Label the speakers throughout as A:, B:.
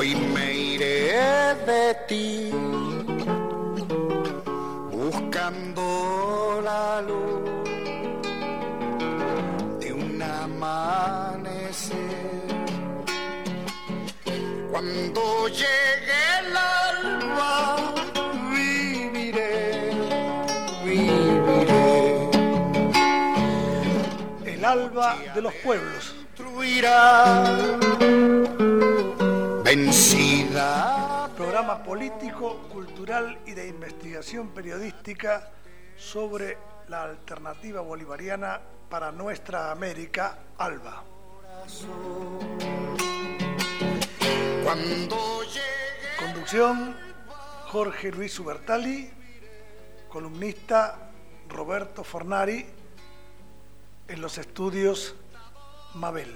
A: Hoy me iré de ti, buscando la luz de un amanecer. Cuando llegue el alba, viviré.
B: El alba de los pueblos.
A: Vencida.
B: Programa político, cultural y de investigación periodística sobre la alternativa bolivariana para nuestra América, ALBA. Conducción, Jorge Luis Ubertalli. Columnista, Roberto Fornari. En los estudios, Mabel.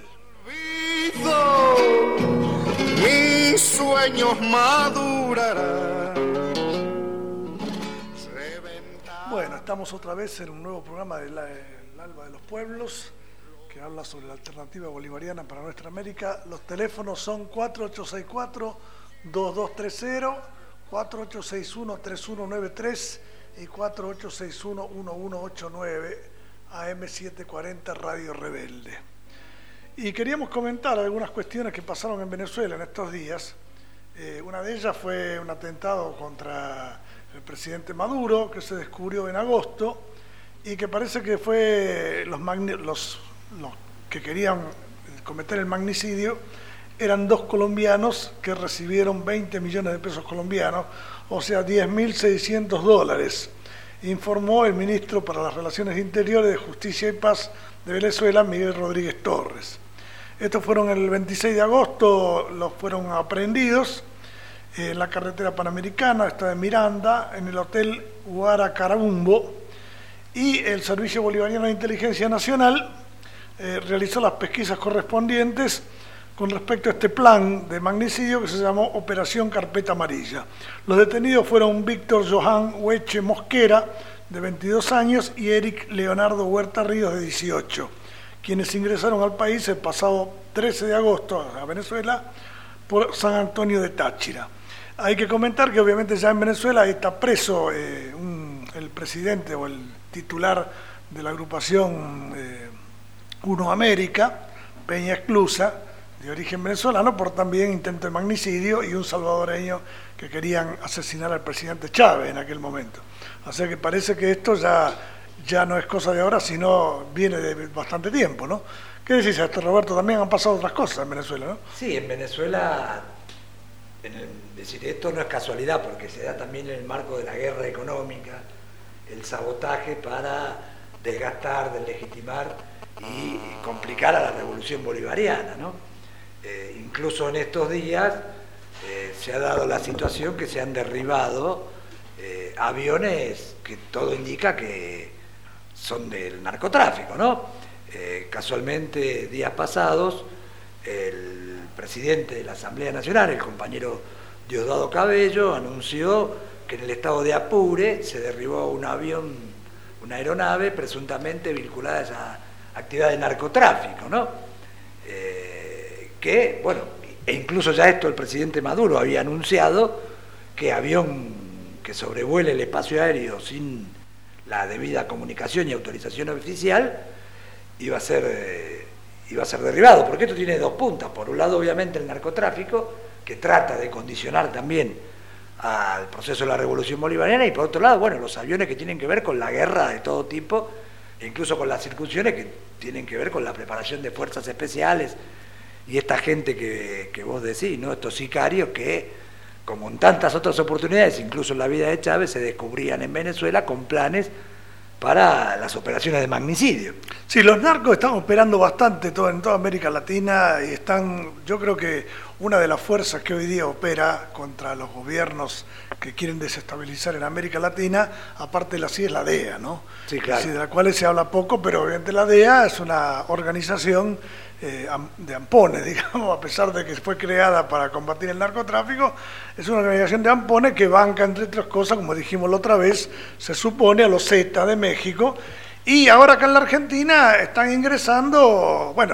A: Mis sueños madurarán.
B: Bueno, estamos otra vez en un nuevo programa del ALBA de los Pueblos, que habla sobre la alternativa bolivariana para nuestra América. Los teléfonos son 4864-2230, 4861-3193 y 4861-1189, AM740 Radio Rebelde. Y queríamos comentar algunas cuestiones que pasaron en Venezuela en estos días. Una de ellas fue un atentado contra el presidente Maduro, que se descubrió en agosto, y que parece que fue los que querían cometer el magnicidio eran dos colombianos que recibieron 20 millones de pesos colombianos, o sea, $10.600, informó el ministro para las Relaciones Interiores de Justicia y Paz de Venezuela, Miguel Rodríguez Torres. Estos fueron el 26 de agosto, los fueron aprehendidos en la carretera panamericana, esta de Miranda, en el hotel Huaracarabumbo, y el Servicio Bolivariano de Inteligencia Nacional realizó las pesquisas correspondientes con respecto a este plan de magnicidio que se llamó Operación Carpeta Amarilla. Los detenidos fueron Víctor Johan Hueche Mosquera, de 22 años, y Eric Leonardo Huerta Ríos, de 18, quienes ingresaron al país el pasado 13 de agosto a Venezuela por San Antonio de Táchira. Hay que comentar que obviamente ya en Venezuela está preso el presidente o el titular de la agrupación Uno América, Peña Esclusa, de origen venezolano, por también intento de magnicidio, y un salvadoreño que querían asesinar al presidente Chávez en aquel momento. O sea que parece que esto ya no es cosa de ahora, sino viene de bastante tiempo, ¿no? ¿Qué decís a esto, Roberto? También han pasado otras cosas en Venezuela, ¿no?
C: Sí, en Venezuela, decir, esto no es casualidad, porque se da también en el marco de la guerra económica, el sabotaje para desgastar, deslegitimar y complicar a la revolución bolivariana, ¿no? Incluso en estos días se ha dado la situación que se han derribado aviones que todo indica que son del narcotráfico, ¿no? Casualmente, días pasados, el presidente de la Asamblea Nacional, el compañero Diosdado Cabello, anunció que en el estado de Apure se derribó un avión, una aeronave presuntamente vinculada a esa actividad de narcotráfico, ¿no? Que, bueno, e incluso ya esto el presidente Maduro había anunciado que avión que sobrevuele el espacio aéreo sin la debida comunicación y autorización oficial iba a ser derribado, porque esto tiene dos puntas. Por un lado, obviamente, el narcotráfico, que trata de condicionar también al proceso de la revolución bolivariana, y por otro lado, bueno, los aviones que tienen que ver con la guerra de todo tipo, e incluso con las incursiones que tienen que ver con la preparación de fuerzas especiales y esta gente que vos decís, ¿no? Estos sicarios que, como en tantas otras oportunidades, incluso en la vida de Chávez, se descubrían en Venezuela con planes para las operaciones de magnicidio.
B: Sí, los narcos están operando bastante en toda América Latina y yo creo que una de las fuerzas que hoy día opera contra los gobiernos que quieren desestabilizar en América Latina, aparte de la CIA, es la DEA, ¿no?
C: Sí, claro.
B: Sí, de la cual se habla poco, pero obviamente la DEA es una organización de ampones, digamos, a pesar de que fue creada para combatir el narcotráfico, es una organización de ampones que banca, entre otras cosas, como dijimos la otra vez, se supone, a los Zetas de México, y ahora acá en la Argentina están ingresando, bueno,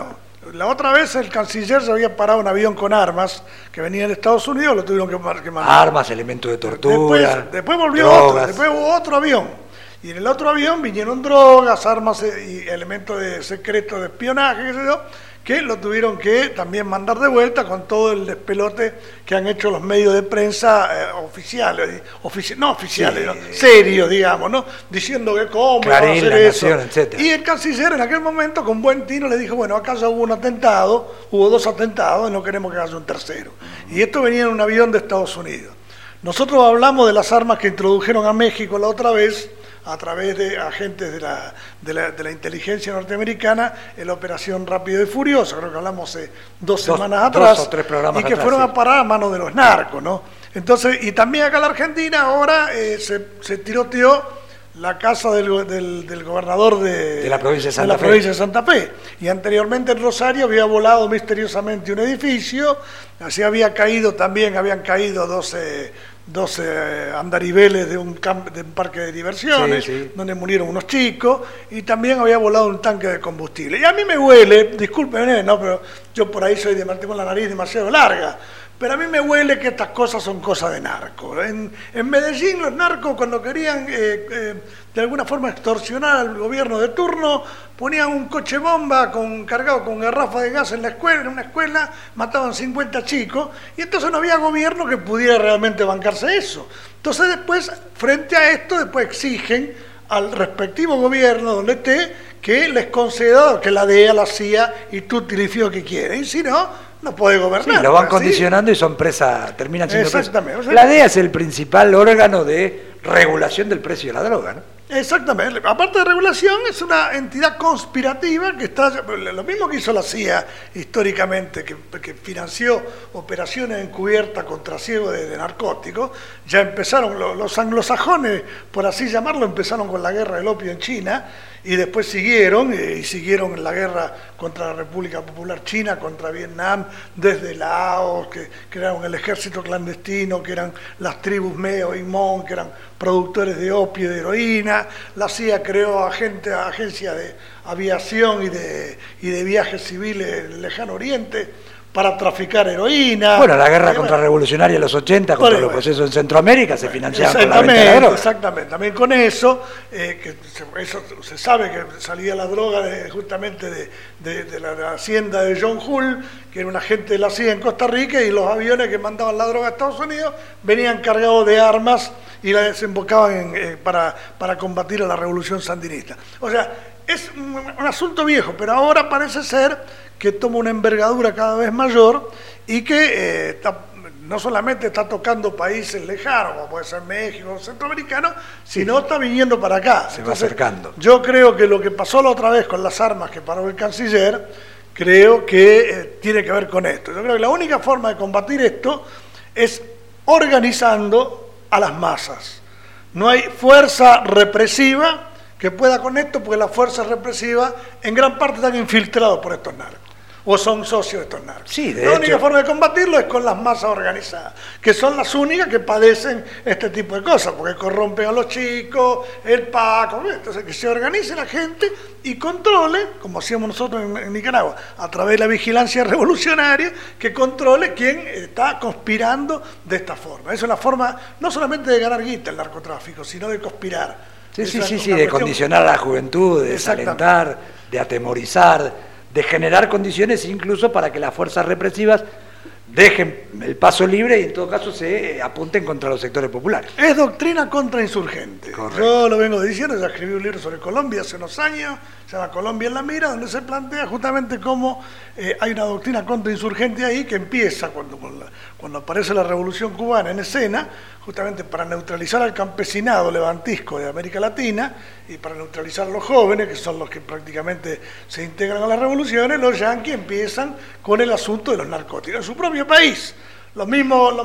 B: La otra vez el canciller se había parado un avión con armas que venía de Estados Unidos, lo tuvieron que mandar.
C: Armas, elementos de tortura.
B: Después volvió
C: drogas.
B: otro, después hubo otro avión. Y en el otro avión vinieron drogas, armas y elementos de secreto de espionaje, qué sé yo, que lo tuvieron que también mandar de vuelta con todo el despelote que han hecho los medios de prensa oficiales, serios, digamos, ¿no? Diciendo que cómo va a hacer eso.
C: Nación, etcétera.
B: Y el canciller en aquel momento, con buen tino, le dijo, bueno, acá ya hubo un atentado, hubo 2 atentados, y no queremos que haya un tercero. Y esto venía en un avión de Estados Unidos. Nosotros hablamos de las armas que introdujeron a México la otra vez, a través de agentes de la inteligencia norteamericana, en la operación Rápido y Furioso, creo que hablamos 2 semanas atrás,
C: 2 o 3 programas
B: y que
C: atrás,
B: fueron
C: sí.
B: a parar a manos de los narcos, ¿no? Entonces, y también acá en la Argentina ahora se tiroteó la casa del gobernador de la provincia de Santa Fe. Y anteriormente en Rosario había volado misteriosamente un edificio, así habían caído 12 andariveles de un parque de diversiones,
C: sí.
B: donde murieron unos chicos, y también había volado un tanque de combustible. Y a mí me huele, discúlpenme, ¿no? Pero yo por ahí soy tengo la nariz demasiado larga, pero a mí me huele que estas cosas son cosas de narcos. En Medellín los narcos, cuando querían de alguna forma extorsionar al gobierno de turno, ponían un coche bomba cargado con garrafas de gas en una escuela, mataban 50 chicos, y entonces no había gobierno que pudiera realmente bancarse eso. Entonces después, frente a esto, después exigen al respectivo gobierno, donde esté, que les conceda, que la DEA, la CIA y tutti li fio que quieren, y si no puede gobernar.
C: Sí, lo van condicionando y son terminan siendo presas.
B: Exactamente. O sea,
C: la DEA es el principal órgano de regulación del precio de la droga, ¿no?
B: Exactamente. Aparte de regulación, es una entidad conspirativa que está... Lo mismo que hizo la CIA históricamente, que financió operaciones encubiertas contra ciego de narcóticos. Ya empezaron, los anglosajones, por así llamarlo, empezaron con la guerra del opio en China, y después siguieron la guerra contra la República Popular China, contra Vietnam, desde Laos, que crearon el ejército clandestino, que eran las tribus Meo y Mon, que eran productores de opio y de heroína. La CIA creó agencias de aviación y de viajes civiles en el Lejano Oriente para traficar heroína.
C: Bueno, la guerra contrarrevolucionaria de los 80 contra los procesos en Centroamérica se financiaban con la venta de droga.
B: Exactamente, también con eso, eso se sabe que salía la droga justamente de la hacienda de John Hull, que era un agente de la CIA en Costa Rica, y los aviones que mandaban la droga a Estados Unidos venían cargados de armas y la desembocaban para combatir a la revolución sandinista. O sea, es un asunto viejo, pero ahora parece ser que toma una envergadura cada vez mayor y que no solamente está tocando países lejanos, como puede ser México o centroamericano, sino está viniendo para acá.
C: Se va acercando.
B: Yo creo que lo que pasó la otra vez con las armas que paró el canciller, creo que tiene que ver con esto. Yo creo que la única forma de combatir esto es organizando a las masas. No hay fuerza represiva que pueda con esto, porque las fuerzas represivas en gran parte están infiltrados por estos narcos, o son socios de estos narcos.
C: Sí,
B: la única forma de combatirlo es con las masas organizadas, que son las únicas que padecen este tipo de cosas, porque corrompen a los chicos, el Paco, entonces que se organice la gente y controle, como hacíamos nosotros en Nicaragua, a través de la vigilancia revolucionaria, que controle quién está conspirando de esta forma. Es una forma no solamente de ganar guita el narcotráfico, sino de conspirar.
C: Sí, de condicionar a la juventud, de desalentar, de atemorizar, de generar condiciones incluso para que las fuerzas represivas dejen el paso libre y en todo caso se apunten contra los sectores populares.
B: Es doctrina contrainsurgente.
C: Correcto.
B: Yo lo vengo diciendo, ya escribí un libro sobre Colombia hace unos años, se llama Colombia en la mira, donde se plantea justamente cómo hay una doctrina contrainsurgente ahí que empieza cuando aparece la Revolución Cubana en escena, justamente para neutralizar al campesinado levantisco de América Latina y para neutralizar a los jóvenes, que son los que prácticamente se integran a las revoluciones. Los yanquis empiezan con el asunto de los narcóticos en su propio país. Los mismos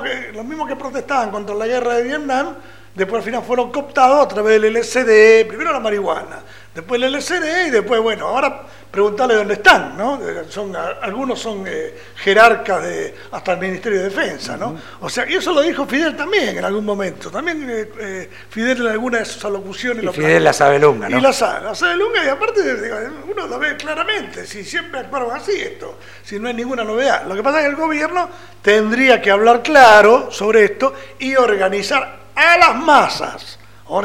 B: que protestaban contra la guerra de Vietnam, después al final fueron cooptados a través del LSD, primero la marihuana, después el LCD y después, bueno, ahora preguntarle dónde están, ¿no? Algunos son jerarcas hasta el Ministerio de Defensa, ¿no? O sea, y eso lo dijo Fidel también en algún momento. También Fidel en alguna de sus alocuciones...
C: Y Fidel la sabe lunga, ¿no?
B: Y la sabe lunga, y aparte uno lo ve claramente, si siempre actuaron así esto, si no hay ninguna novedad. Lo que pasa es que el gobierno tendría que hablar claro sobre esto y organizar a las masas,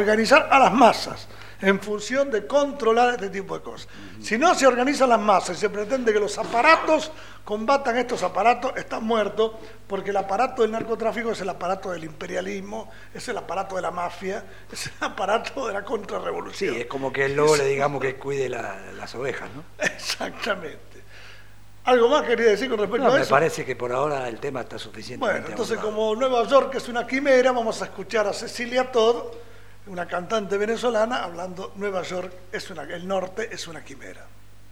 B: en función de controlar este tipo de cosas. Si no se organizan las masas y se pretende que los aparatos combatan estos aparatos, están muertos, porque el aparato del narcotráfico es el aparato del imperialismo, es el aparato de la mafia, es el aparato de la contrarrevolución.
C: Sí, es como que luego le digamos que cuide las ovejas, ¿no?
B: Exactamente. ¿Algo más quería decir con respecto a eso?
C: Me parece que por ahora el tema está suficientemente
B: Bueno, entonces
C: abordado.
B: como Nueva York es una quimera, vamos a escuchar a Cecilia Todd, una cantante venezolana, hablando Nueva York, el norte es una quimera.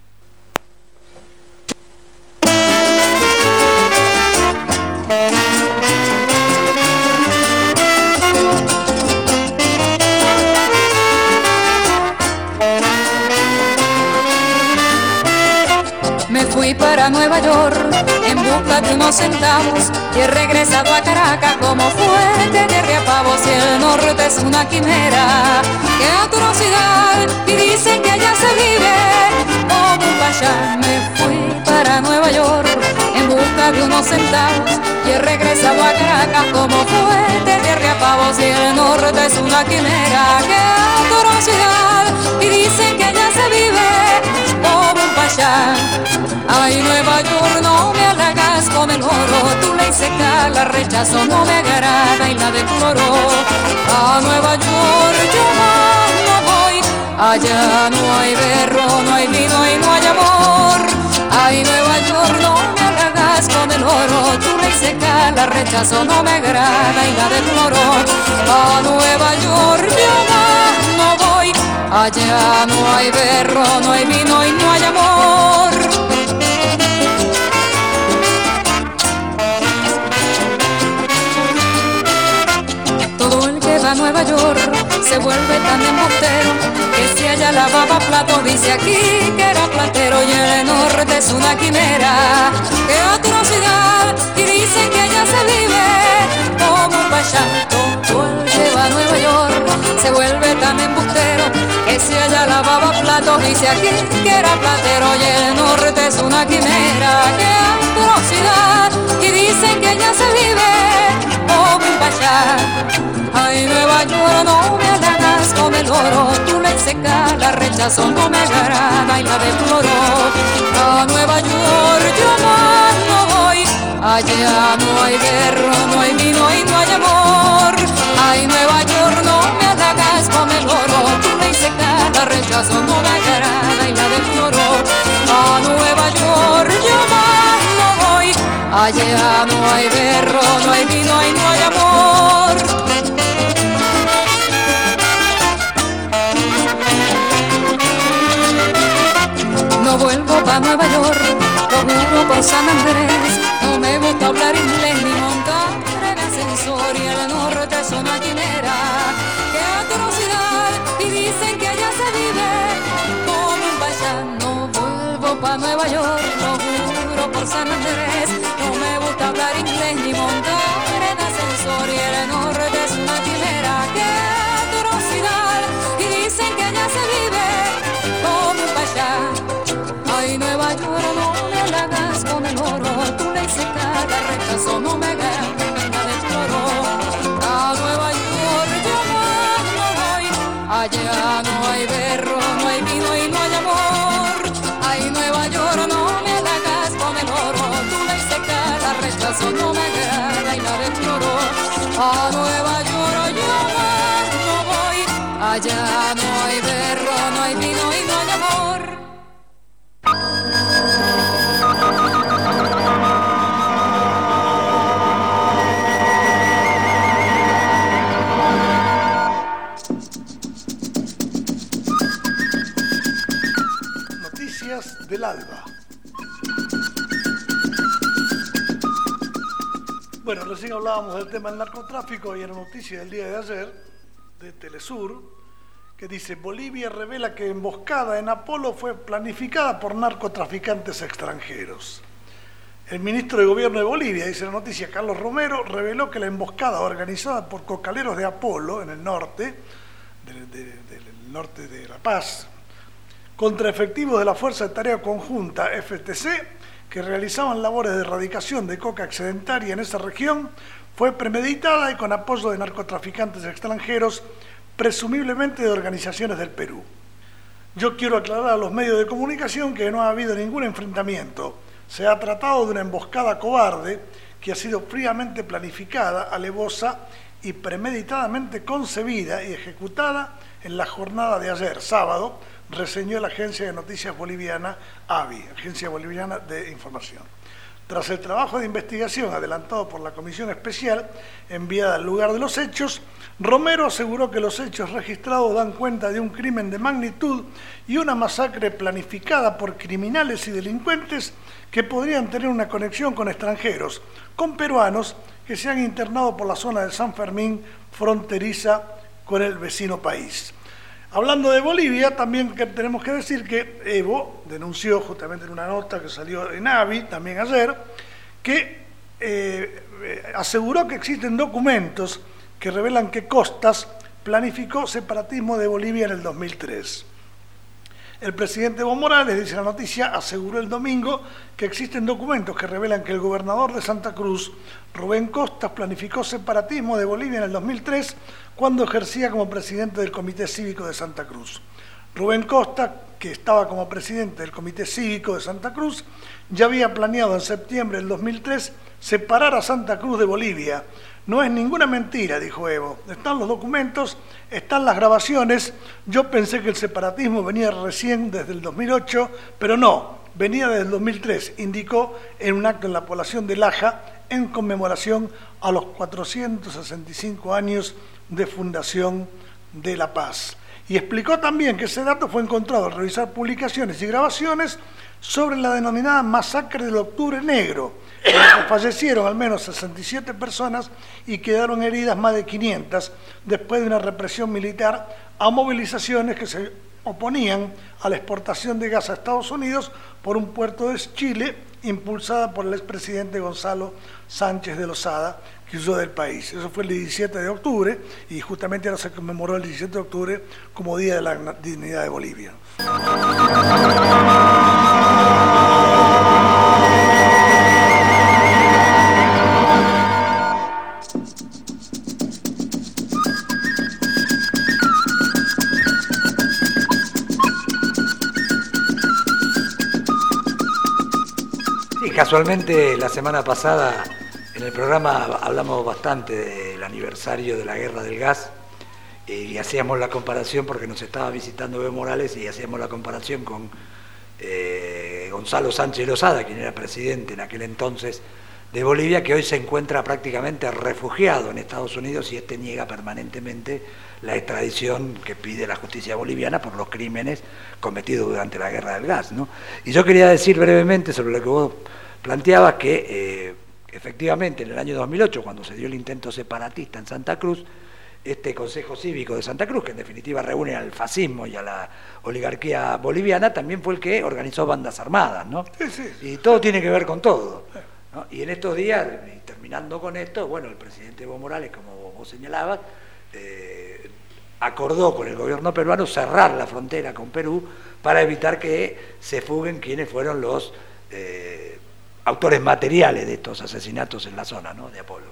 D: Me fui para Nueva York en busca de unos centavos y he regresado a Caracas como fuerte de riapavos. Y el norte es una quimera, qué atrocidad, y dicen que allá se vive como un payá. Me fui para Nueva York en busca de unos centavos y he regresado a Caracas como fuerte de riapavos. Y el norte es una quimera, qué atrocidad, y dicen que allá se vive como un payá. Ay, Nueva York, no me halagas con el oro, tu ley seca la rechazo, no me agrada y la deploro. A Nueva York yo más no voy, allá no hay berro, no hay vino y no hay amor. Ay, Nueva York, no me halagas con el oro, tu ley seca la rechazo, no me agrada y la deploro. A Nueva York yo más no voy, allá no hay berro, no hay vino y no hay amor. Todo el que va a Nueva York se vuelve tan embustero que si allá lavaba platos dice aquí que era platero. Y el norte es una quimera, qué atrocidad, y dicen que allá se vive como un payá. Todo el que va a Nueva York se vuelve tan embustero que si allá lavaba platos dice aquí que era platero. Y el norte es una quimera, qué atrocidad, y dicen que allá se vive como un payá. Ay, Nueva York, no me halagas con el oro, tu ley seca la rechazo, no me agrada y la deploro. A Nueva York yo más no voy, allá no hay berro, no hay vino y no hay amor. Ay, Nueva York, no me halagas con el oro, tu ley seca la rechazo, no me agrada y la deploro. A Nueva York yo más no voy, allá no hay berro, no hay vino y no hay amor. No vuelvo pa' Nueva York, lo juro por San Andrés. No me gusta hablar inglés ni montar en ascensor. Y el norte es una quimera, qué atrocidad, y dicen que allá se vive como un payá. No vuelvo pa' Nueva York, lo juro por San Andrés. No me gusta hablar inglés ni montar en ascensor. Y el norte es una quimera, qué atrocidad, y dicen que allá se vive como un payá. Ay, Nueva York, no me halagas con el oro, tu ley seca la rechazo, no me agrada y la deploro. A Nueva York yo más no voy, allá no hay berro, no hay vino y no hay amor. Ay, Nueva York, no me halagas con el oro, tu ley seca la rechazo, no me agrada y la deploro. A Nueva York yo más no voy, allá no hay berro, no hay vino y no hay amor.
B: Noticias del Alba. Bueno, recién hablábamos del tema del narcotráfico y en la noticia del día de ayer de Telesur, que dice: Bolivia revela que emboscada en Apolo fue planificada por narcotraficantes extranjeros. El ministro de Gobierno de Bolivia, dice la noticia, Carlos Romero, reveló que la emboscada organizada por cocaleros de Apolo, en el norte, del norte de La Paz, contra efectivos de la Fuerza de Tarea Conjunta, FTC, que realizaban labores de erradicación de coca excedentaria en esa región, fue premeditada y con apoyo de narcotraficantes extranjeros, presumiblemente de organizaciones del Perú. Yo quiero aclarar a los medios de comunicación que no ha habido ningún enfrentamiento. Se ha tratado de una emboscada cobarde que ha sido fríamente planificada, alevosa y premeditadamente concebida y ejecutada en la jornada de ayer, sábado, reseñó la agencia de noticias boliviana ABI, Agencia Boliviana de Información. Tras el trabajo de investigación adelantado por la comisión especial enviada al lugar de los hechos, Romero aseguró que los hechos registrados dan cuenta de un crimen de magnitud y una masacre planificada por criminales y delincuentes que podrían tener una conexión con extranjeros, con peruanos que se han internado por la zona de San Fermín, fronteriza con el vecino país. Hablando de Bolivia, también tenemos que decir que Evo denunció justamente en una nota que salió en ABI también ayer, que aseguró que existen documentos que revelan que Costas planificó separatismo de Bolivia en el 2003. El presidente Evo Morales, dice la noticia, aseguró el domingo que existen documentos que revelan que el gobernador de Santa Cruz, Rubén Costas, planificó separatismo de Bolivia en el 2003 cuando ejercía como presidente del Comité Cívico de Santa Cruz. Rubén Costas, que estaba como presidente del Comité Cívico de Santa Cruz, ya había planeado en septiembre del 2003 separar a Santa Cruz de Bolivia. No es ninguna mentira, dijo Evo. Están los documentos, están las grabaciones. Yo pensé que el separatismo venía recién desde el 2008, pero no, venía desde el 2003, indicó en un acto en la población de Laja en conmemoración a los 465 años de fundación de La Paz. Y explicó también que ese dato fue encontrado al revisar publicaciones y grabaciones sobre la denominada masacre del Octubre Negro, en la que fallecieron al menos 67 personas y quedaron heridas más de 500 después de una represión militar a movilizaciones que se oponían a la exportación de gas a Estados Unidos por un puerto de Chile impulsada por el expresidente Gonzalo Sánchez de Lozada, que huyó del país. Eso fue el 17 de octubre y justamente ahora se conmemoró el 17 de octubre como Día de la Dignidad de Bolivia.
C: Casualmente la semana pasada en el programa hablamos bastante del aniversario de la guerra del gas y hacíamos la comparación porque nos estaba visitando Evo Morales y hacíamos la comparación con Gonzalo Sánchez Lozada, quien era presidente en aquel entonces de Bolivia, que hoy se encuentra prácticamente refugiado en Estados Unidos y este niega permanentemente la extradición que pide la justicia boliviana por los crímenes cometidos durante la guerra del gas, ¿no? Y yo quería decir brevemente sobre lo que vos planteabas, que efectivamente en el año 2008, cuando se dio el intento separatista en Santa Cruz, este Consejo Cívico de Santa Cruz, que en definitiva reúne al fascismo y a la oligarquía boliviana, también fue el que organizó bandas armadas, ¿no?
B: Sí.
C: Y todo tiene que ver con todo, ¿no? Y en estos días, y terminando con esto, bueno, el presidente Evo Morales, como vos señalabas, acordó con el gobierno peruano cerrar la frontera con Perú para evitar que se fuguen quienes fueron los autores materiales de estos asesinatos en la zona, ¿no?, de Apolo.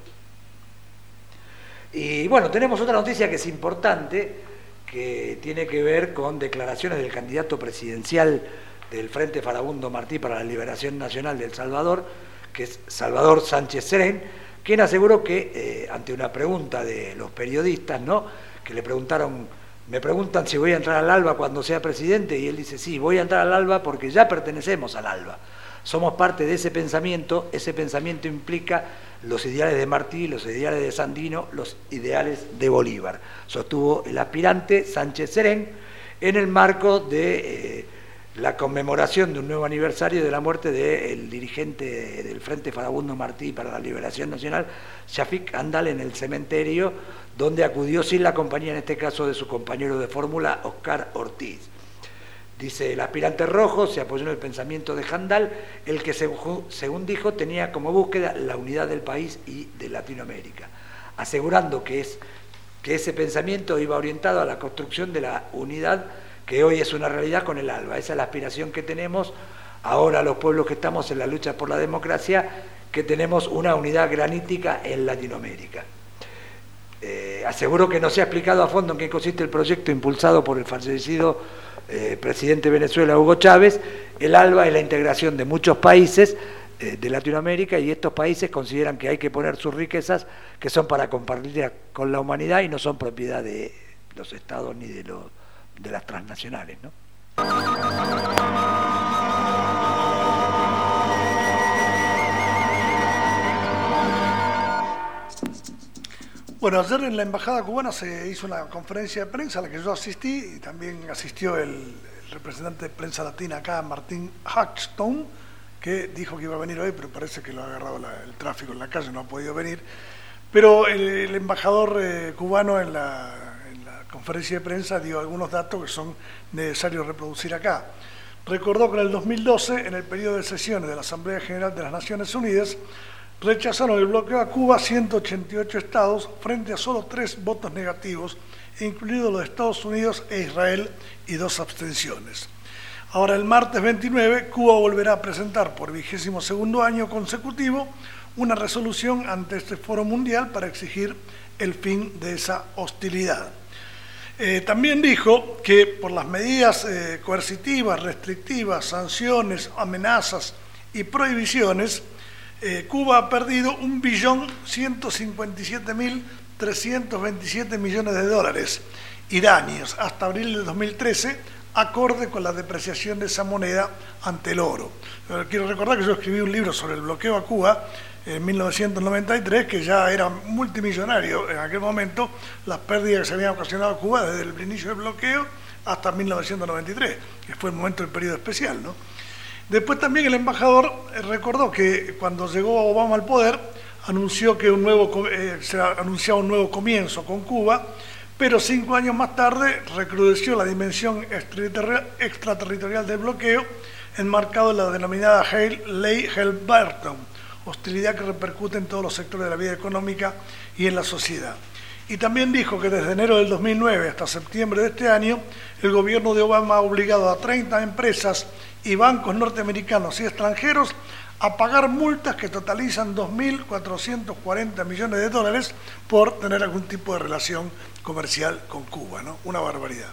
C: Y bueno, tenemos otra noticia que es importante, que tiene que ver con declaraciones del candidato presidencial del Frente Farabundo Martí para la Liberación Nacional de El Salvador, que es Salvador Sánchez Serén, quien aseguró que ante una pregunta de los periodistas, ¿no?, que le preguntaron, me preguntan si voy a entrar al ALBA cuando sea presidente, y él dice, sí, voy a entrar al ALBA porque ya pertenecemos al ALBA. Somos parte de ese pensamiento implica los ideales de Martí, los ideales de Sandino, los ideales de Bolívar, sostuvo el aspirante Sánchez Serén en el marco de la conmemoración de un nuevo aniversario de la muerte del dirigente del Frente Farabundo Martí para la Liberación Nacional, Shafik Andal, en el cementerio, donde acudió sin la compañía, en este caso, de su compañero de fórmula, Oscar Ortiz. Dice, el aspirante rojo se apoyó en el pensamiento de Handal, el que, según dijo, tenía como búsqueda la unidad del país y de Latinoamérica, asegurando que ese pensamiento iba orientado a la construcción de la unidad que hoy es una realidad con el ALBA. Esa es la aspiración que tenemos ahora los pueblos que estamos en la lucha por la democracia, que tenemos una unidad granítica en Latinoamérica. Aseguro que no se ha explicado a fondo en qué consiste el proyecto impulsado por el fallecido presidente de Venezuela, Hugo Chávez. El ALBA es la integración de muchos países de Latinoamérica, y estos países consideran que hay que poner sus riquezas, que son para compartir con la humanidad y no son propiedad de los estados ni de las transnacionales, ¿no?
B: Bueno, ayer en la Embajada Cubana se hizo una conferencia de prensa a la que yo asistí, y también asistió el representante de prensa latina acá, Martín Hatchstone, que dijo que iba a venir hoy, pero parece que lo ha agarrado el tráfico en la calle, no ha podido venir. Pero el embajador cubano en la conferencia de prensa dio algunos datos que son necesarios reproducir acá. Recordó que en el 2012, en el periodo de sesiones de la Asamblea General de las Naciones Unidas, rechazaron el bloqueo a Cuba 188 estados frente a solo 3 votos negativos, incluidos los de Estados Unidos e Israel, y 2 abstenciones. Ahora, el martes 29, Cuba volverá a presentar por 22º año consecutivo una resolución ante este foro mundial para exigir el fin de esa hostilidad. También dijo que por las medidas coercitivas, restrictivas, sanciones, amenazas y prohibiciones, Cuba ha perdido $1.157.327 millones de dólares iraníes hasta abril de 2013, acorde con la depreciación de esa moneda ante el oro. Quiero recordar que yo escribí un libro sobre el bloqueo a Cuba en 1993, que ya era multimillonario en aquel momento, las pérdidas que se habían ocasionado a Cuba desde el inicio del bloqueo hasta 1993, que fue el momento del periodo especial, ¿no? Después también el embajador recordó que cuando llegó Obama al poder, anunció que se anunciaba un nuevo comienzo con Cuba, pero 5 años más tarde recrudeció la dimensión extraterritorial del bloqueo, enmarcado en la denominada Ley Helm-Burton, hostilidad que repercute en todos los sectores de la vida económica y en la sociedad. Y también dijo que desde enero del 2009 hasta septiembre de este año, el gobierno de Obama ha obligado a 30 empresas y bancos norteamericanos y extranjeros a pagar multas que totalizan 2.440 millones de dólares por tener algún tipo de relación comercial con Cuba, ¿no? Una barbaridad.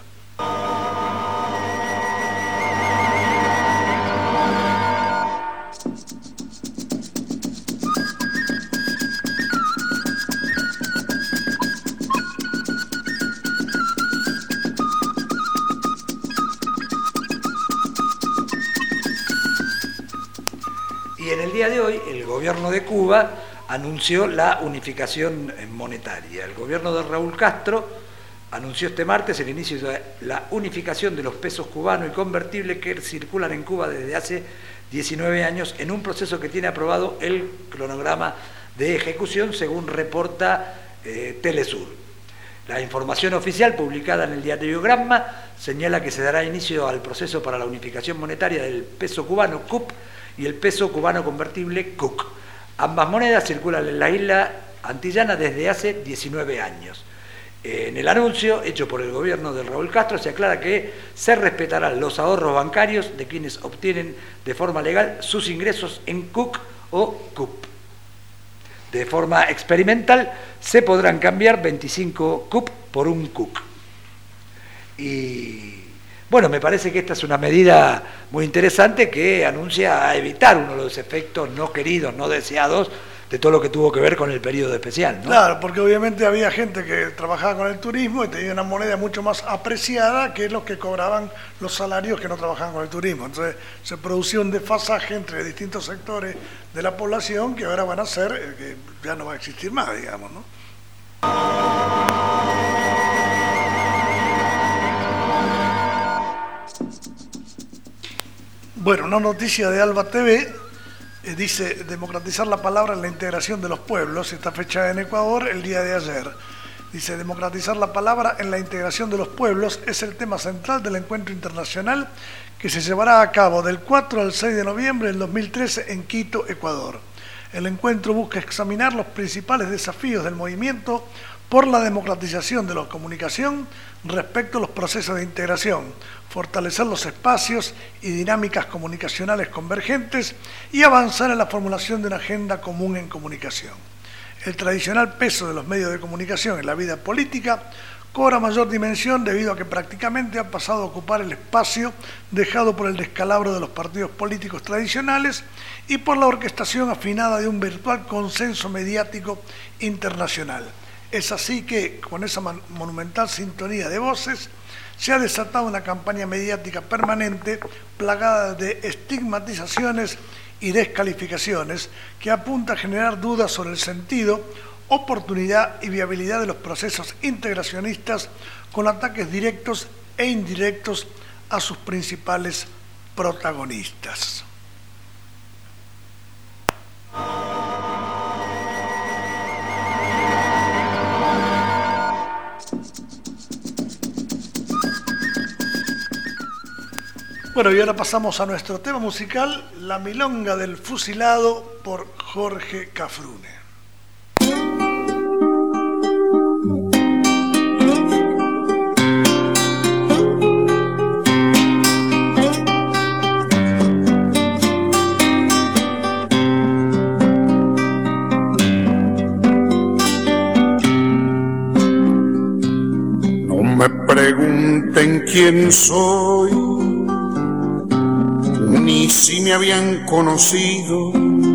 C: Y en el día de hoy, el gobierno de Cuba anunció la unificación monetaria. El gobierno de Raúl Castro anunció este martes el inicio de la unificación de los pesos cubanos y convertibles que circulan en Cuba desde hace 19 años, en un proceso que tiene aprobado el cronograma de ejecución, según reporta Telesur. La información oficial publicada en el diario Gramma señala que se dará inicio al proceso para la unificación monetaria del peso cubano CUP y el peso cubano convertible CUC. Ambas monedas circulan en la isla antillana desde hace 19 años. En el anuncio hecho por el gobierno de Raúl Castro se aclara que se respetarán los ahorros bancarios de quienes obtienen de forma legal sus ingresos en CUC o CUP. De forma experimental se podrán cambiar 25 CUP por un CUC. Y bueno, me parece que esta es una medida muy interesante que anuncia a evitar uno de los efectos no queridos, no deseados, de todo lo que tuvo que ver con el periodo especial, ¿no?
B: Claro, porque obviamente había gente que trabajaba con el turismo y tenía una moneda mucho más apreciada que los que cobraban los salarios que no trabajaban con el turismo. Entonces se producía un desfasaje entre distintos sectores de la población que ahora van a ser, que ya no va a existir más, digamos, ¿no? Bueno, una noticia de Alba TV dice democratizar la palabra en la integración de los pueblos. Está fechada en Ecuador el día de ayer. Dice democratizar la palabra en la integración de los pueblos es el tema central del encuentro internacional que se llevará a cabo del 4 al 6 de noviembre del 2013 en Quito, Ecuador. El encuentro busca examinar los principales desafíos del movimiento por la democratización de la comunicación respecto a los procesos de integración, fortalecer los espacios y dinámicas comunicacionales convergentes y avanzar en la formulación de una agenda común en comunicación. El tradicional peso de los medios de comunicación en la vida política cobra mayor dimensión debido a que prácticamente ha pasado a ocupar el espacio dejado por el descalabro de los partidos políticos tradicionales y por la orquestación afinada de un virtual consenso mediático internacional. Es así que, con esa monumental sintonía de voces, se ha desatado una campaña mediática permanente plagada de estigmatizaciones y descalificaciones que apunta a generar dudas sobre el sentido, oportunidad y viabilidad de los procesos integracionistas con ataques directos e indirectos a sus principales protagonistas. Bueno, y ahora pasamos a nuestro tema musical, La Milonga del Fusilado, por Jorge Cafrune.
A: No me pregunten quién soy, ni si me habían conocido,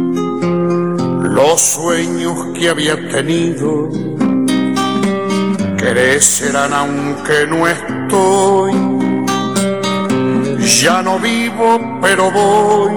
A: los sueños que había tenido crecerán aunque no estoy. Ya no vivo, pero voy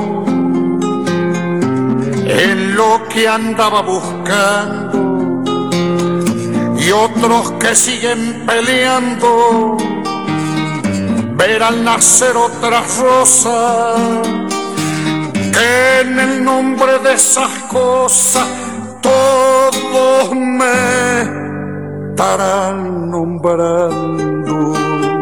A: en lo que andaba buscando, y otros que siguen peleando verán nacer otras rosas que en el nombre de esas cosas todos me estarán nombrando.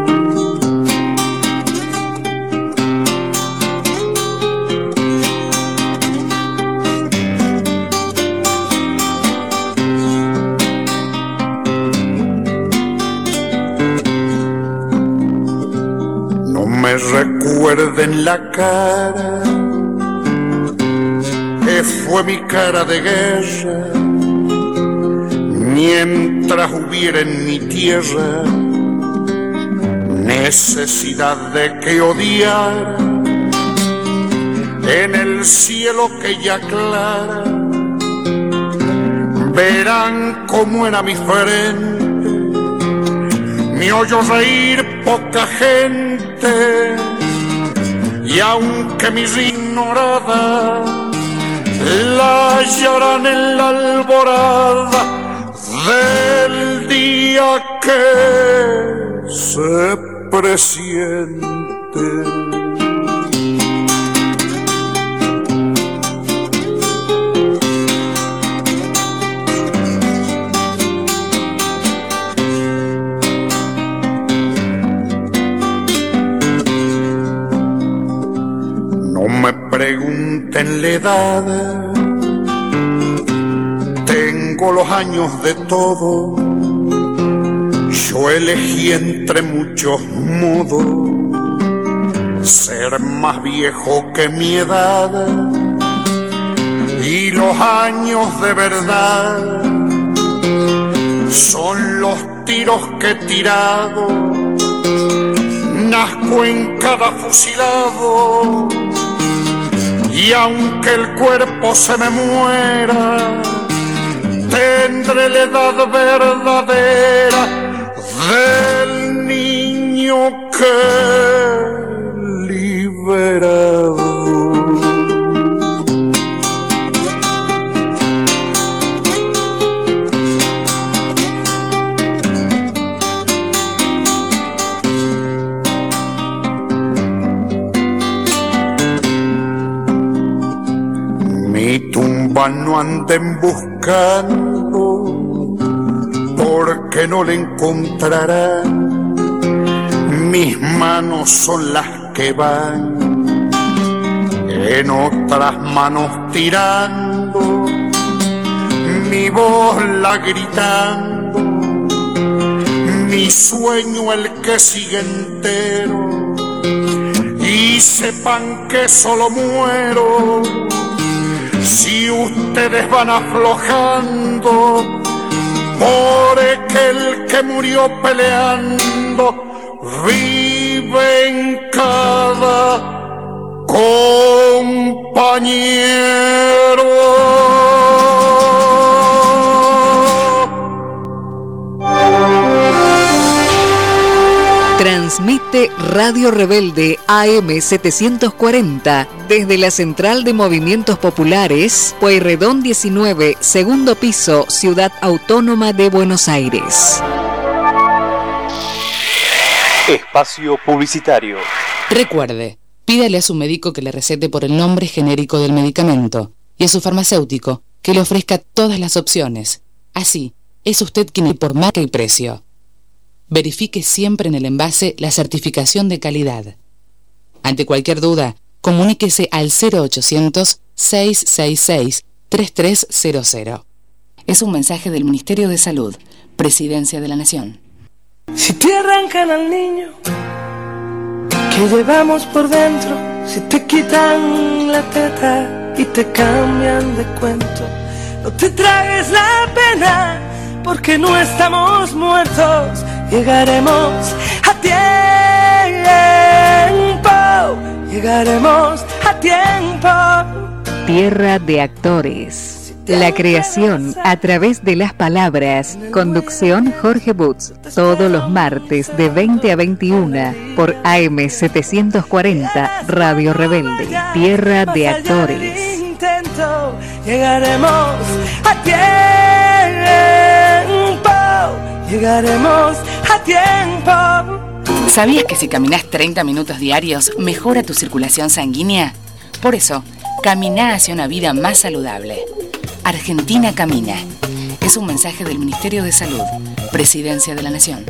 A: Me recuerden la cara, que fue mi cara de guerra, mientras hubiera en mi tierra necesidad de que odiara. En el cielo que ya aclara verán cómo era mi frente, me oyó reír poca gente, y aunque mi ignorada la hallarán en la alborada del día que se presiente. Pregunten la edad, tengo los años de todo, yo elegí entre muchos modos ser más viejo que mi edad, y los años de verdad son los tiros que he tirado, nazco en cada fusilado. Y aunque el cuerpo se me muera, tendré la edad verdadera del niño que he liberado. no anden buscando, porque no le encontrarán. Mis manos son las que van, en otras manos tirando, mi voz la gritando, mi sueño el que sigue entero, y sepan que solo muero si ustedes van aflojando, porque el que murió peleando vive en cada compañero.
E: Transmite Radio Rebelde AM 740 desde la Central de Movimientos Populares, Pueyrredón 19, segundo piso, Ciudad Autónoma de Buenos Aires.
F: Espacio publicitario.
G: Recuerde, pídale a su médico que le recete por el nombre genérico del medicamento y a su farmacéutico que le ofrezca todas las opciones. Así, es usted quien por marca y precio. Verifique siempre en el envase la certificación de calidad. Ante cualquier duda, comuníquese al 0800-666-3300. Es un mensaje del Ministerio de Salud, Presidencia de la Nación.
H: Si te arrancan al niño que llevamos por dentro, si te quitan la teta y te cambian de cuento, no te tragues la pena, porque no estamos muertos. Llegaremos a tiempo, llegaremos a tiempo.
E: Tierra de Actores. La creación a través de las palabras. Conducción Jorge Butz. Todos los martes de 20 a 21 por AM 740 Radio Rebelde. Tierra de Actores.
H: Llegaremos a tiempo, llegaremos a tiempo.
G: ¿Sabías que si caminas 30 minutos diarios mejora tu circulación sanguínea? Por eso, camina hacia una vida más saludable. Argentina camina. Es un mensaje del Ministerio de Salud, Presidencia de la Nación.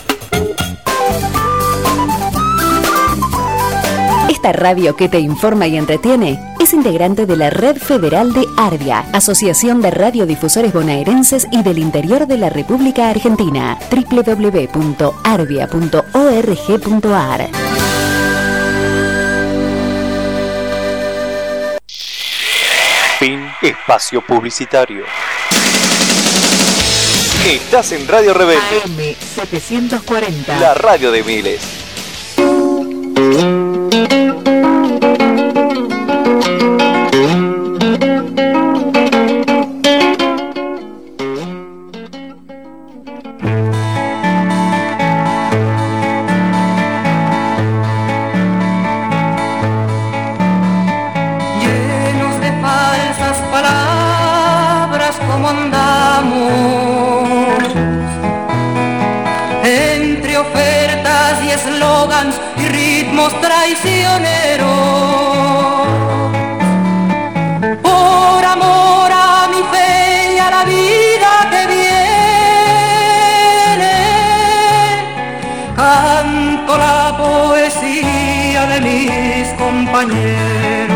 I: Esta radio que te informa y entretiene es integrante de la Red Federal de ARVIA, Asociación de Radiodifusores Bonaerenses y del Interior de la República Argentina. www.arvia.org.ar.
F: Fin. Espacio publicitario. Estás en Radio Rebelde.
E: AM 740.
F: La radio de miles.
D: Traicionero, por amor a mi fe y a la vida que viene, canto la poesía de mis compañeros.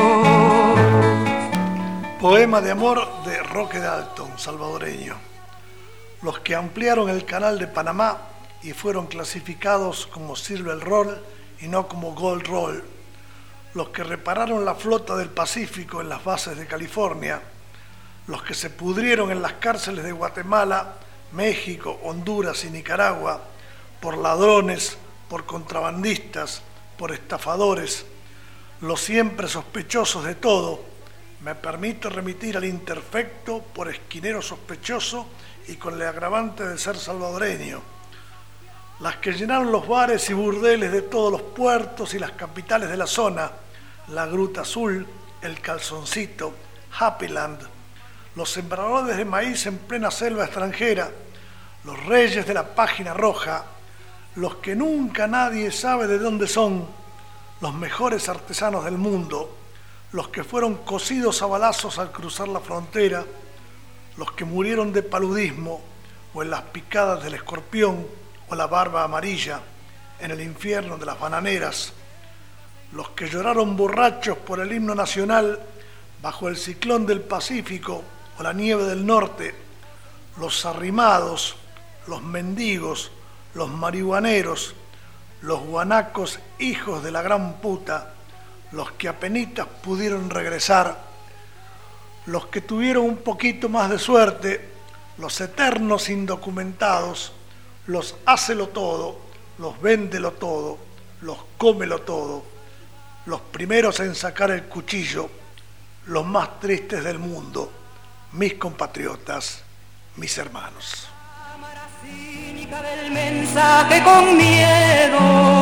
B: Poema de amor de Roque Dalton, salvadoreño. Los que ampliaron el canal de Panamá y fueron clasificados como Silver Roll y no como Gold Roll, los que repararon la flota del Pacífico en las bases de California, los que se pudrieron en las cárceles de Guatemala, México, Honduras y Nicaragua, por ladrones, por contrabandistas, por estafadores, los siempre sospechosos de todo. Me permito remitir al imperfecto por esquinero sospechoso y con el agravante de ser salvadoreño. Las que llenaron los bares y burdeles de todos los puertos y las capitales de la zona, la Gruta Azul, el Calzoncito, Happyland, los sembradores de maíz en plena selva extranjera, los reyes de la página roja, los que nunca nadie sabe de dónde son, los mejores artesanos del mundo, los que fueron cosidos a balazos al cruzar la frontera, los que murieron de paludismo o en las picadas del escorpión o la barba amarilla en el infierno de las bananeras, los que lloraron borrachos por el himno nacional bajo el ciclón del Pacífico o la nieve del norte, los arrimados, los mendigos, los marihuaneros, los guanacos hijos de la gran puta, los que apenitas pudieron regresar, los que tuvieron un poquito más de suerte, los eternos indocumentados, los hácelo todo, los véndelo todo, los cómelo todo, los primeros en sacar el cuchillo, los más tristes del mundo, mis compatriotas, mis hermanos.
H: Del mensaje con miedo.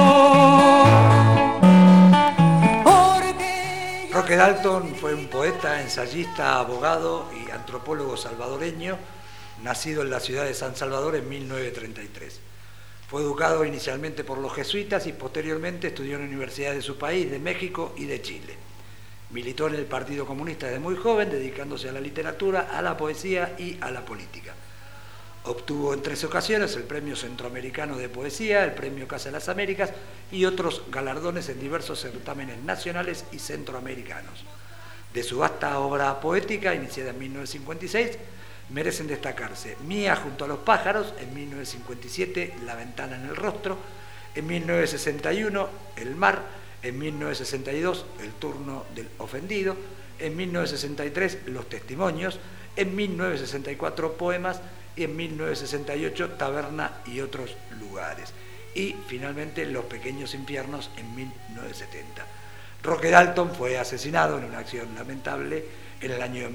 C: Roque Dalton fue un poeta, ensayista, abogado y antropólogo salvadoreño, nacido en la ciudad de San Salvador en 1933. Fue educado inicialmente por los jesuitas y posteriormente estudió en universidades de su país, de México y de Chile. Militó en el Partido Comunista desde muy joven, dedicándose a la literatura, a la poesía y a la política. Obtuvo en 3 ocasiones el Premio Centroamericano de Poesía, el Premio Casa de las Américas y otros galardones en diversos certámenes nacionales y centroamericanos. De su vasta obra poética, iniciada en 1956, merecen destacarse Mía junto a los pájaros, en 1957 La ventana en el rostro, en 1961 El mar, en 1962 El turno del ofendido, en 1963 Los testimonios, en 1964 Poemas y en 1968 Taberna y otros lugares. Y finalmente Los pequeños infiernos en 1970. Roque Dalton fue asesinado en una acción lamentable en el año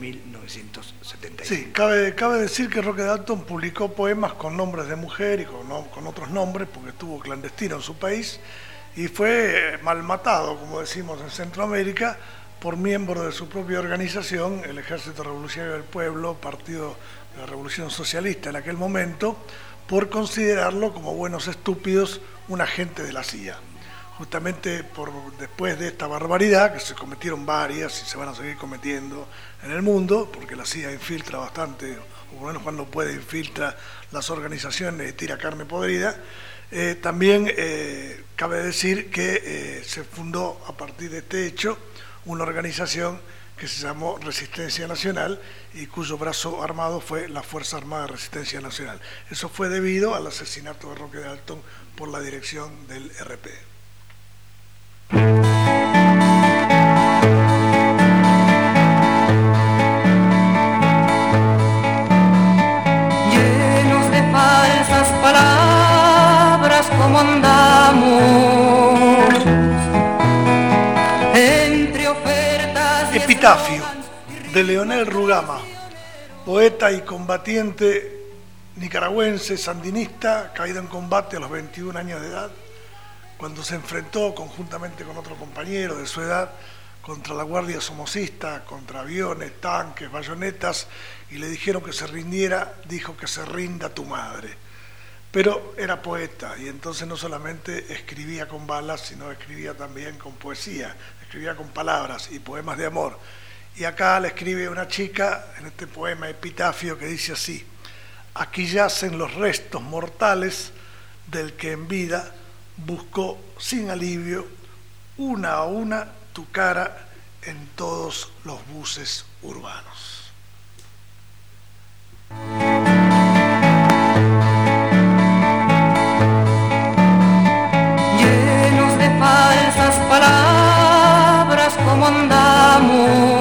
C: 1975.
B: Sí, cabe decir que Roque Dalton publicó poemas con nombres de mujer y con otros nombres, porque estuvo clandestino en su país, y fue malmatado, como decimos en Centroamérica, por miembros de su propia organización, el Ejército Revolucionario del Pueblo, Partido de la Revolución Socialista en aquel momento, por considerarlo como buenos estúpidos un agente de la CIA. Justamente después de esta barbaridad, que se cometieron varias y se van a seguir cometiendo en el mundo, porque la CIA infiltra bastante, o por lo menos cuando puede infiltra las organizaciones y tira carne podrida, también cabe decir que se fundó a partir de este hecho una organización que se llamó Resistencia Nacional y cuyo brazo armado fue la Fuerza Armada de Resistencia Nacional. Eso fue debido al asesinato de Roque Dalton por la dirección del RP.
H: Llenos de falsas palabras como andamos entre ofertas.
B: Epitafio de Leonel Rugama, poeta y combatiente nicaragüense sandinista, caído en combate a los 21 años de edad, cuando se enfrentó conjuntamente con otro compañero de su edad contra la Guardia Somocista, contra aviones, tanques, bayonetas, y le dijeron que se rindiera, dijo que se rinda tu madre. Pero era poeta, y entonces no solamente escribía con balas, sino escribía también con poesía, escribía con palabras y poemas de amor. Y acá le escribe una chica en este poema Epitafio que dice así: aquí yacen los restos mortales del que en vida buscó sin alivio una a una tu cara en todos los buses urbanos.
H: Llenos de falsas palabras como andamos.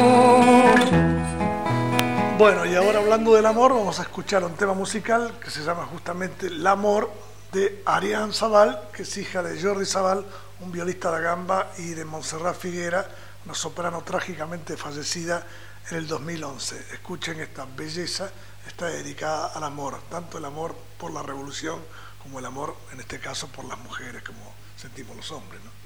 B: Bueno, y ahora hablando del amor, vamos a escuchar un tema musical que se llama justamente El amor, de Ariane Zabal, que es hija de Jordi Zabal, un violista de gamba, y de Montserrat Figuera, una soprano trágicamente fallecida en el 2011. Escuchen esta belleza, está dedicada al amor, tanto el amor por la revolución como el amor, en este caso, por las mujeres, como sentimos los hombres, ¿no?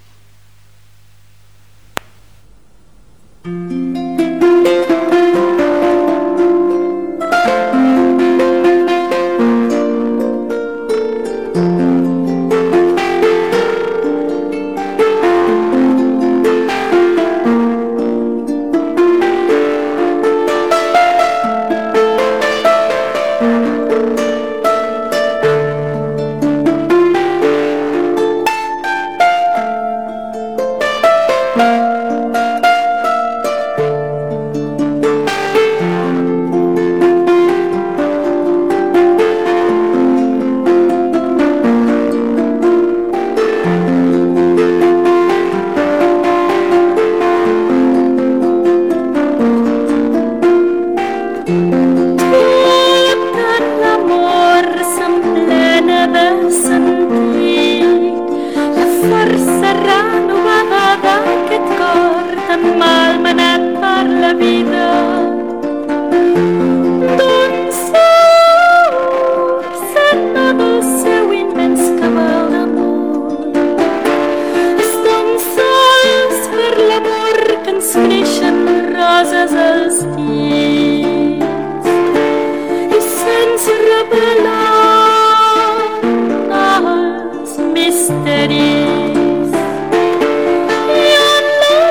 J: revelar els misteris i en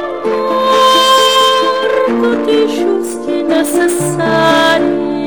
J: l'amor tot i just i necessari.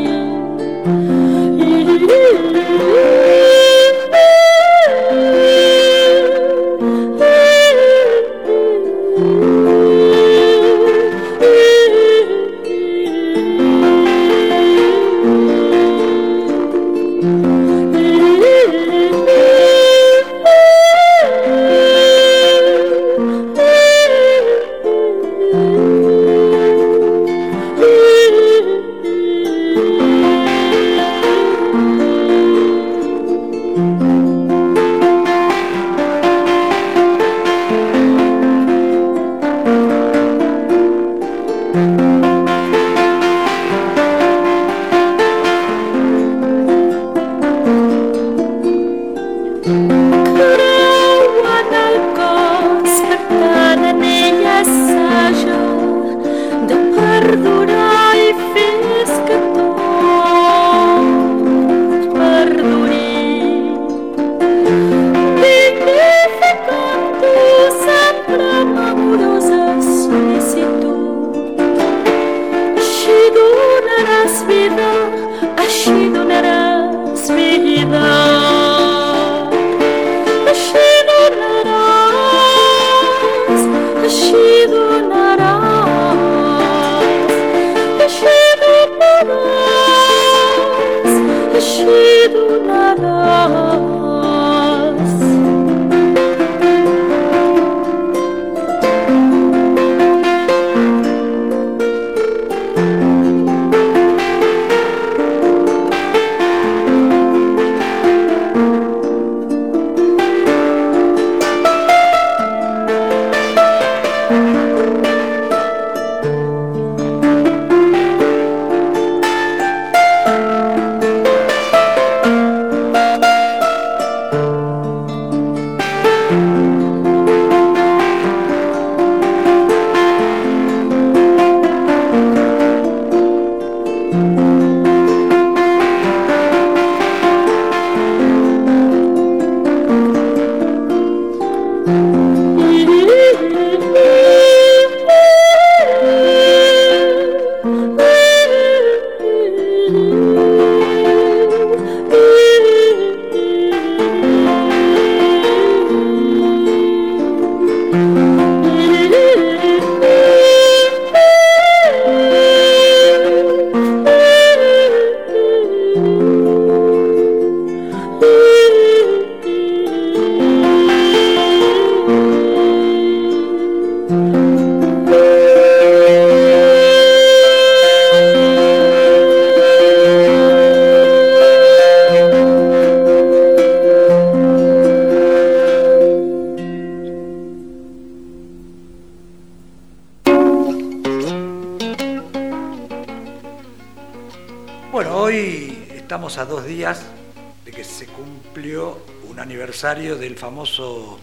C: A 2 días de que se cumplió un aniversario del famoso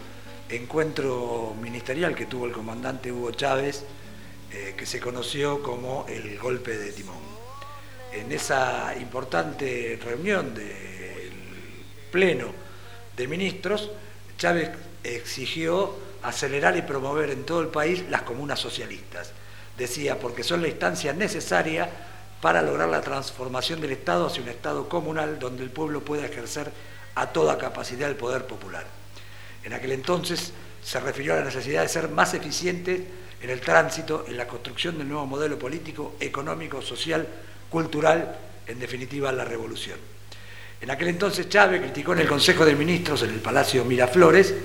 C: encuentro ministerial que tuvo el comandante Hugo Chávez, que se conoció como el golpe de timón. En esa importante reunión del Pleno de Ministros, Chávez exigió acelerar y promover en todo el país las comunas socialistas. Decía, porque son la instancia necesaria para lograr la transformación del Estado hacia un Estado comunal donde el pueblo pueda ejercer a toda capacidad el poder popular. En aquel entonces se refirió a la necesidad de ser más eficientes en el tránsito, en la construcción del nuevo modelo político, económico, social, cultural, en definitiva la revolución. En aquel entonces Chávez criticó en el Consejo de Ministros, en el Palacio Miraflores,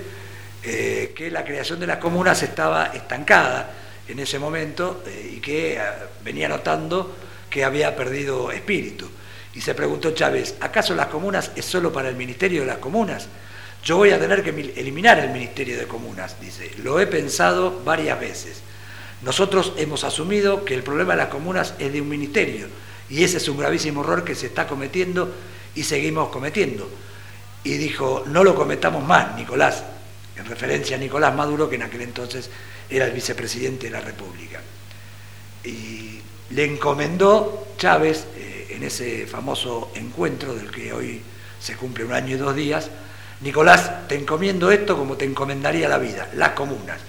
C: que la creación de las comunas estaba estancada en ese momento y que venía notando que había perdido espíritu. Y se preguntó Chávez, ¿acaso las comunas es solo para el Ministerio de las Comunas? Yo voy a tener que eliminar el Ministerio de Comunas, dice. Lo he pensado varias veces. Nosotros hemos asumido que el problema de las comunas es de un ministerio, y ese es un gravísimo error que se está cometiendo y seguimos cometiendo. Y dijo, no lo cometamos más, Nicolás, en referencia a Nicolás Maduro, que en aquel entonces era el vicepresidente de la República. Y le encomendó Chávez, en ese famoso encuentro del que hoy se cumple 1 año y 2 días, Nicolás, te encomiendo esto como te encomendaría la vida, las comunas.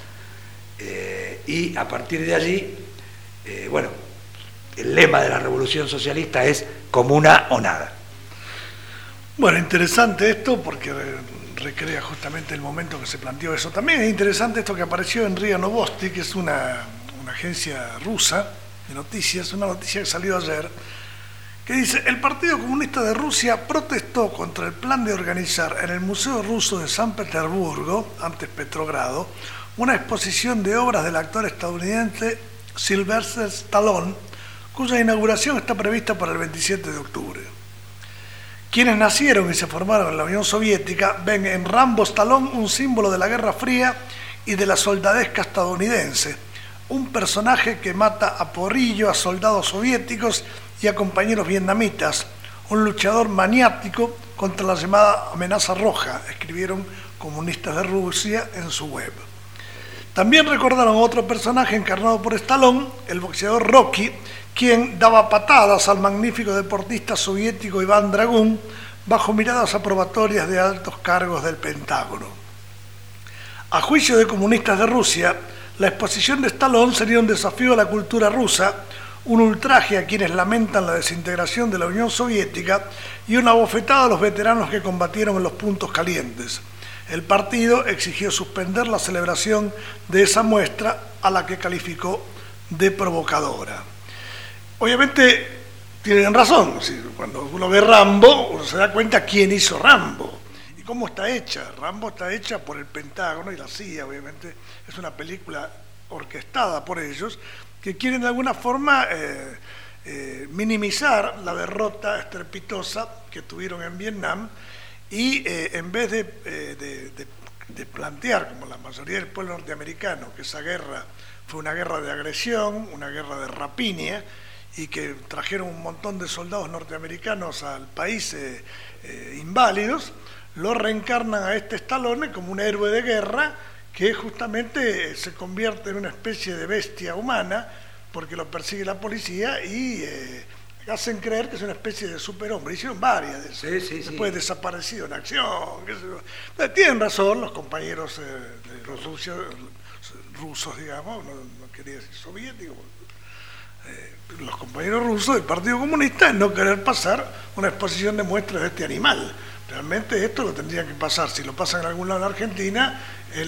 C: Y a partir de allí, bueno, el lema de la Revolución Socialista es comuna o nada.
B: Bueno, interesante esto porque recrea justamente el momento que se planteó eso. También es interesante esto que apareció en RIA Novosti, que es una agencia rusa de noticias, una noticia que salió ayer, que dice: el Partido Comunista de Rusia protestó contra el plan de organizar en el Museo Ruso de San Petersburgo, antes Petrogrado, una exposición de obras del actor estadounidense Sylvester Stallone, cuya inauguración está prevista para el 27 de octubre. Quienes nacieron y se formaron en la Unión Soviética ven en Rambo Stallone un símbolo de la Guerra Fría y de la soldadesca estadounidense, un personaje que mata a porrillo a soldados soviéticos y a compañeros vietnamitas, un luchador maniático contra la llamada amenaza roja, escribieron comunistas de Rusia en su web. También recordaron a otro personaje encarnado por Stallone, el boxeador Rocky, quien daba patadas al magnífico deportista soviético Iván Dragún bajo miradas aprobatorias de altos cargos del Pentágono. A juicio de comunistas de Rusia, la exposición de Stallone sería un desafío a la cultura rusa, un ultraje a quienes lamentan la desintegración de la Unión Soviética y una bofetada a los veteranos que combatieron en los puntos calientes. El partido exigió suspender la celebración de esa muestra, a la que calificó de provocadora. Obviamente tienen razón, cuando uno ve Rambo, uno se da cuenta quién hizo Rambo y cómo está hecha. Rambo está hecha por el Pentágono y la CIA, obviamente es una película orquestada por ellos, que quieren de alguna forma minimizar la derrota estrepitosa que tuvieron en Vietnam y en vez de plantear, como la mayoría del pueblo norteamericano, que esa guerra fue una guerra de agresión, una guerra de rapiña, y que trajeron un montón de soldados norteamericanos al país inválidos, lo reencarnan a este Stallone como un héroe de guerra que justamente se convierte en una especie de bestia humana porque lo persigue la policía y hacen creer que es una especie de superhombre. Hicieron varias de esas.
C: Sí.
B: Después desaparecido en acción. Tienen razón los compañeros de los rusos, digamos, no quería decir soviéticos, los compañeros rusos del Partido Comunista en no querer pasar una exposición de muestras de este animal. Realmente esto lo tendrían que pasar, si lo pasan en algún lado en Argentina,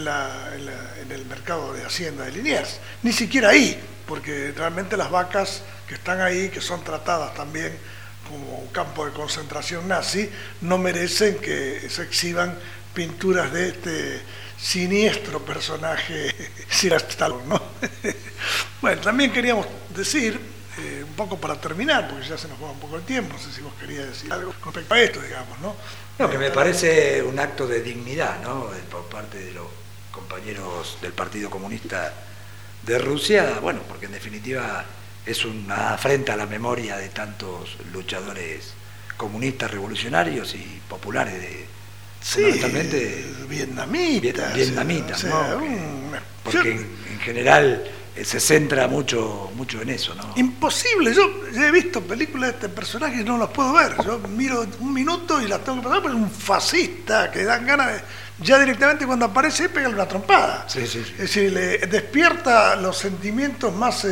B: en el mercado de Hacienda de Liniers. Ni siquiera ahí, porque realmente las vacas que están ahí, que son tratadas también como un campo de concentración nazi, no merecen que se exhiban pinturas de este siniestro personaje Stallone, ¿no? Bueno, también queríamos decir, un poco para terminar, porque ya se nos va un poco el tiempo, no sé si vos querías decir algo con respecto a esto, digamos, ¿no?
C: No, que me parece un acto de dignidad, ¿no?, por parte de los compañeros del Partido Comunista de Rusia, bueno, porque en definitiva es una afrenta a la memoria de tantos luchadores comunistas, revolucionarios y populares de...
B: fundamentalmente vietnamitas,
C: ¿no? Porque en general se centra mucho en eso, ¿no?
B: Imposible, yo he visto películas de este personaje y no las puedo ver. Yo miro un minuto y las tengo que pasar, pero es un fascista que dan ganas de, ya directamente cuando aparece, pegarle una trompada.
C: Sí.
B: Es decir, le despierta los sentimientos más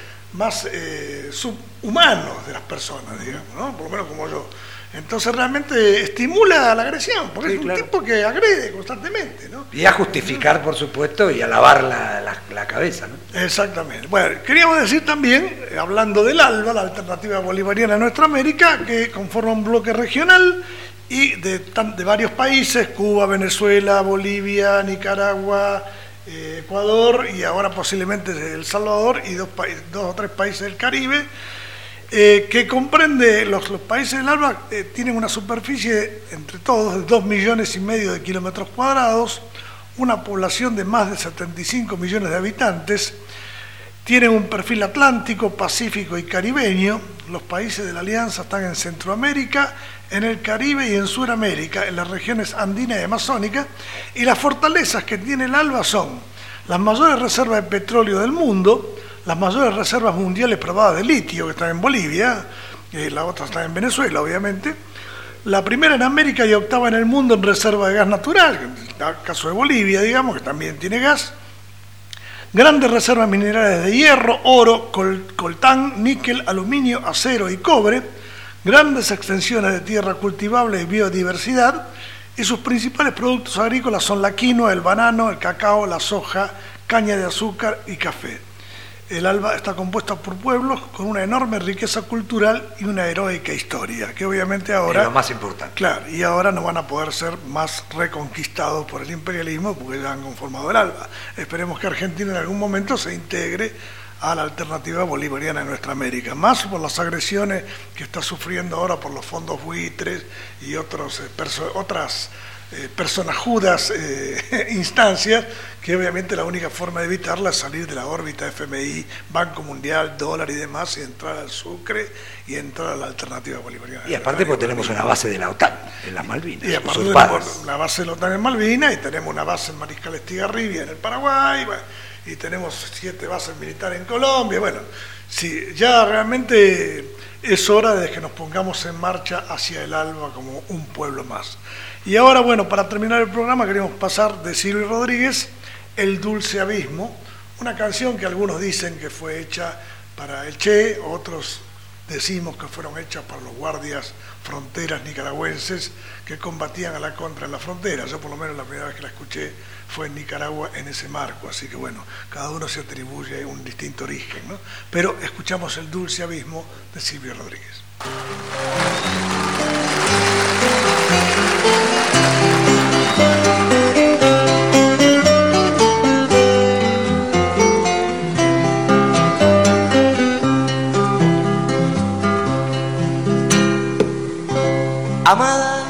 B: subhumanos de las personas, digamos, ¿no? Por lo menos como yo. Entonces realmente estimula la agresión, porque es un tipo que agrede constantemente, ¿no?
C: Y a justificar, por supuesto, y a lavar la cabeza, ¿no? Exactamente.
B: Bueno, queríamos decir también, hablando del ALBA, la Alternativa Bolivariana de Nuestra América, que conforma un bloque regional y de varios países: Cuba, Venezuela, Bolivia, Nicaragua, Ecuador y ahora posiblemente El Salvador, y dos o tres países del Caribe, que comprende, los países del ALBA tienen una superficie entre todos de 2,5 millones de kilómetros cuadrados, una población de más de 75 millones de habitantes, tienen un perfil atlántico, pacífico y caribeño. Los países de la Alianza están en Centroamérica, en el Caribe y en Sudamérica, en las regiones andina y amazónica, y las fortalezas que tiene el ALBA son las mayores reservas de petróleo del mundo, las mayores reservas mundiales probadas de litio, que están en Bolivia, la otra está en Venezuela, obviamente. La primera en América y octava en el mundo en reserva de gas natural, en el caso de Bolivia, digamos, que también tiene gas. Grandes reservas minerales de hierro, oro, coltán, níquel, aluminio, acero y cobre. Grandes extensiones de tierra cultivable y biodiversidad. Y sus principales productos agrícolas son la quinoa, el banano, el cacao, la soja, caña de azúcar y café. El ALBA está compuesta por pueblos con una enorme riqueza cultural y una heroica historia, que obviamente ahora...
C: Es lo más importante.
B: Claro, y ahora no van a poder ser más reconquistados por el imperialismo porque ya han conformado el ALBA. Esperemos que Argentina en algún momento se integre a la alternativa bolivariana en nuestra América, más por las agresiones que está sufriendo ahora por los fondos buitres y otras personajudas instancias, que obviamente la única forma de evitarla es salir de la órbita FMI, Banco Mundial, dólar y demás, y entrar al Sucre y entrar a la alternativa bolivariana.
C: Y aparte porque tenemos una base de la OTAN en las Malvinas.
B: Y aparte tenemos una base de la OTAN en Malvinas, y tenemos una base en Mariscal Estigarribia en el Paraguay, y tenemos 7 bases militares en Colombia. Bueno, sí, ya realmente es hora de que nos pongamos en marcha hacia el ALBA como un pueblo más. Y ahora, bueno, para terminar el programa queremos pasar de Silvio Rodríguez, El Dulce Abismo, una canción que algunos dicen que fue hecha para el Che, otros decimos que fueron hechas para los guardias fronteras nicaragüenses que combatían a la contra en la frontera. Yo por lo menos la primera vez que la escuché fue en Nicaragua en ese marco, así que bueno, cada uno se atribuye un distinto origen, ¿no? Pero escuchamos El Dulce Abismo de Silvio Rodríguez.
K: Amada,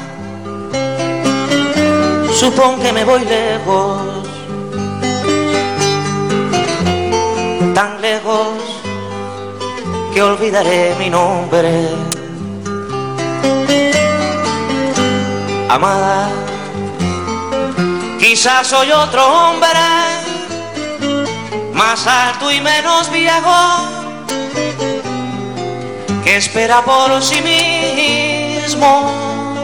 K: supón que me voy lejos, tan lejos que olvidaré mi nombre. Amada, quizás soy otro hombre, más alto y menos viejo, que espera por sí mismo.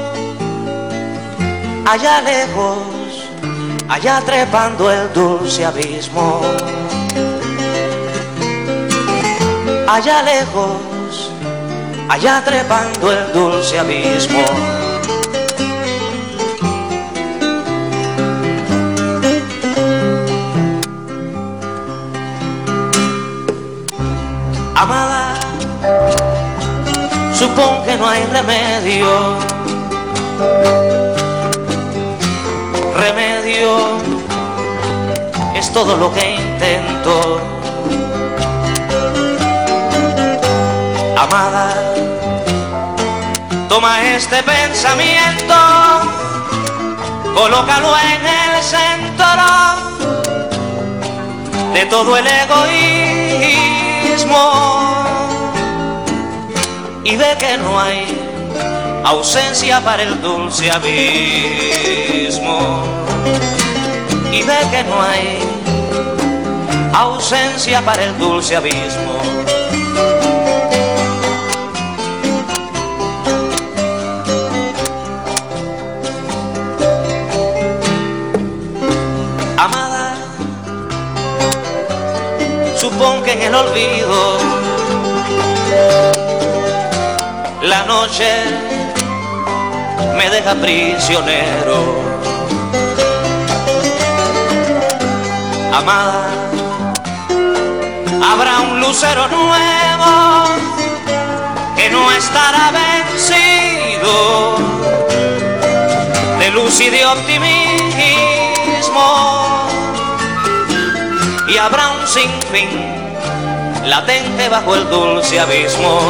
K: Allá lejos, allá trepando el dulce abismo. Allá lejos, allá trepando el dulce abismo. Amada, supón que no hay remedio. Remedio es todo lo que intento. Amada, toma este pensamiento, colócalo en el centro de todo el egoísmo y ve que no hay ausencia para el dulce abismo. Y ve que no hay ausencia para el dulce abismo. Amada, supón que en el olvido la noche me deja prisionero. Amada, habrá un lucero nuevo que no estará vencido de luz y de optimismo, y habrá un sinfín latente bajo el dulce abismo.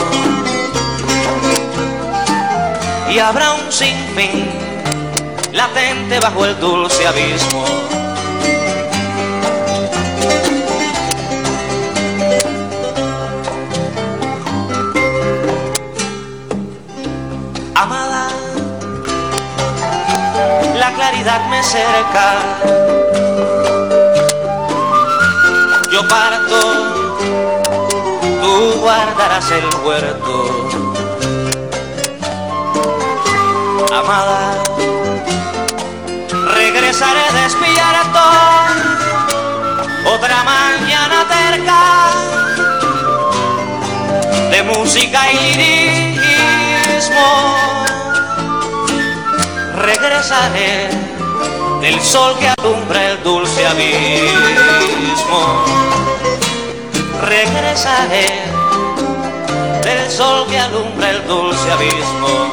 K: Y habrá un sinfín latente bajo el dulce abismo. Amada, la claridad me cerca. Yo parto, tú guardarás el huerto. amada. Regresaré despierto otra mañana terca de música y lirismo. Regresaré del sol que alumbra el dulce abismo. Regresaré del sol que alumbra el dulce abismo.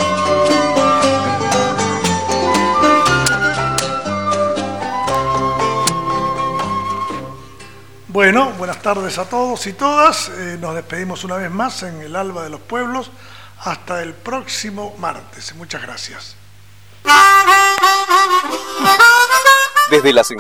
B: Bueno, buenas tardes a todos y todas. Nos despedimos una vez más en el Alba de los Pueblos. Hasta el próximo martes. Muchas gracias.
F: Desde las